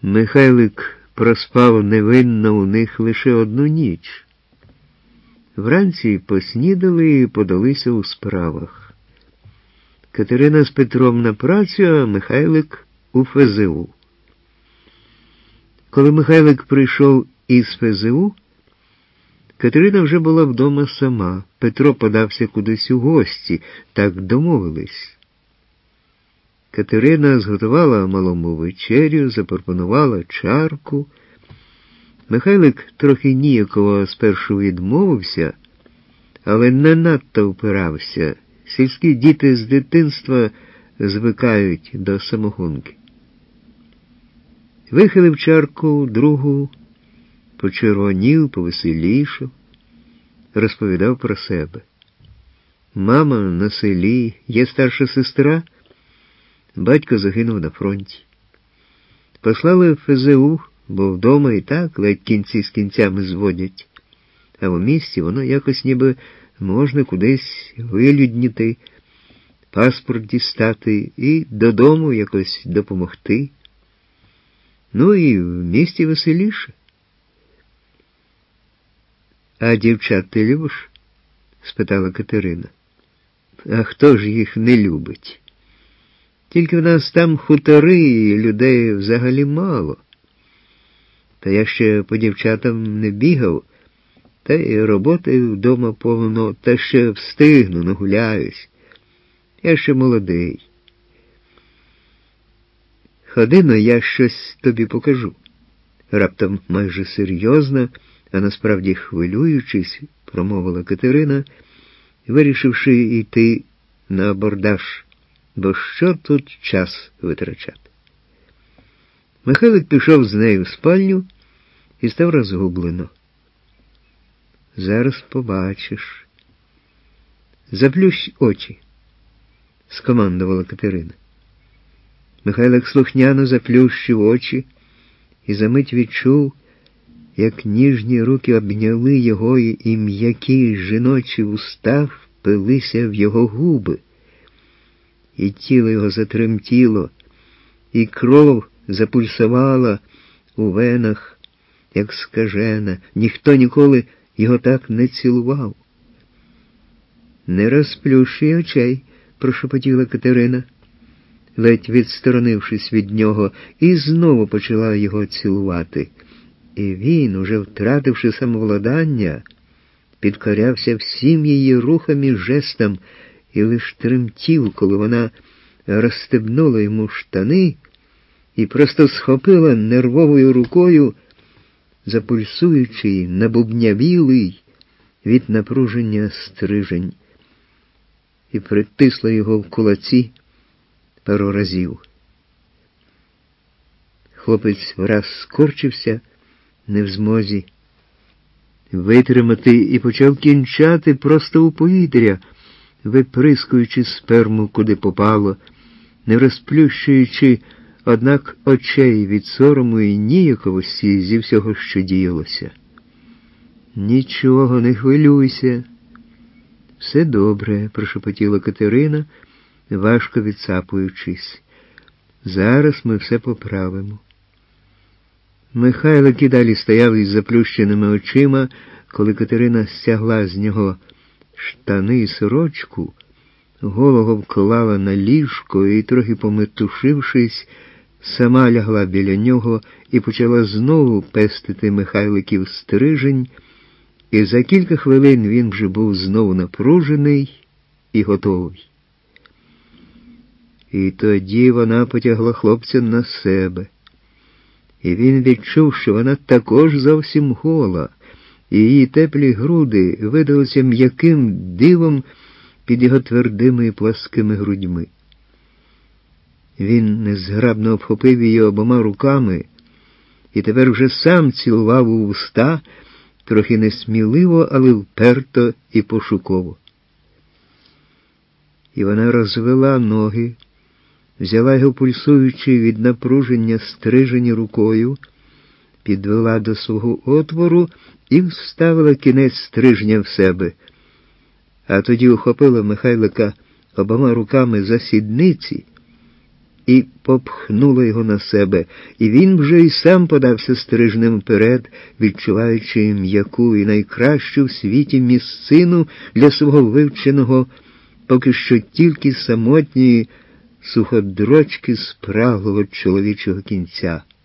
Михайлик проспав невинно у них лише одну ніч. Вранці поснідали і подалися у справах. Катерина з Петром на працю, а Михайлик у ФЗУ. Коли Михайлик прийшов із ФЗУ, Катерина вже була вдома сама. Петро подався кудись у гості, так домовились. Катерина зготувала малому вечерю, запропонувала чарку. Михайлик трохи ніяково спершу відмовився, але не надто впирався. Сільські діти з дитинства звикають до самогонки. Вихилив чарку другу, почервонів, повеселішав, розповідав про себе. Мама на селі, є старша сестра, батько загинув на фронті. Послали в ФЗУ, бо вдома і так ледь кінці з кінцями зводять, а в місті воно якось ніби можна кудись вилюдніти, паспорт дістати і додому якось допомогти. Ну і в місті веселіше. «А дівчат ти любиш?» – спитала Катерина. «А хто ж їх не любить? Тільки в нас там хутори і людей взагалі мало. Та я ще по дівчатам не бігав, та й роботи вдома повно, та ще встигну, нагуляюсь. Я ще молодий. Ходи-но, я щось тобі покажу». Раптом майже серйозно, а насправді хвилюючись, промовила Катерина, вирішивши йти на абордаж, бо що тут час витрачати. Михайлик пішов з нею в спальню і став розгублено. «Зараз побачиш. Заплющ очі», – скомандувала Катерина. Михайлик слухняно заплющив очі і за мить відчув, як ніжні руки обняли його і м'які жіночі уста впилися в його губи. І тіло його затремтіло, і кров запульсувала у венах, як скажена. Ніхто ніколи його так не цілував. «Не розплющуй очей», – прошепотіла Катерина, ледь відсторонившись від нього, і знову почала його цілувати. І він, уже втративши самовладання, підкорявся всім її рухам і жестам і лиш тремтів, коли вона розстебнула йому штани і просто схопила нервовою рукою запульсуючий, набубнявілий від напруження стрижень, і притисла його в кулаці пару разів. Хлопець враз скорчився, не в змозі витримати, і почав кінчати просто у повітря, виприскуючи сперму куди попало, не розплющуючи, однак, очей від сорому і ніяковості зі всього, що діялося. «Нічого, не хвилюйся. Все добре», – прошепотіла Катерина, важко відсапуючись. «Зараз ми все поправимо». Михайлик і далі стояв із заплющеними очима, коли Катерина стягла з нього штани і сорочку, голову вклала на ліжко і, трохи пометушившись, сама лягла біля нього і почала знову пестити Михайликів стрижень, і за кілька хвилин він вже був знову напружений і готовий. І тоді вона потягла хлопця на себе. І він відчув, що вона також зовсім гола, і її теплі груди видалися м'яким дивом під його твердими і пласкими грудьми. Він незграбно обхопив її обома руками і тепер вже сам цілував у вуста, трохи несміливо, але вперто і пошуково. І вона розвела ноги, взяла його пульсуючи від напруження стрижені рукою, підвела до свого отвору і вставила кінець стрижня в себе, а тоді ухопила Михайлика обома руками за сідниці і попхнула його на себе, і він вже й сам подався стрижнем вперед, відчуваючи м'яку і найкращу в світі місцину для свого вивченого, поки що тільки самотньої суходрочки спраглого чоловічого кінця.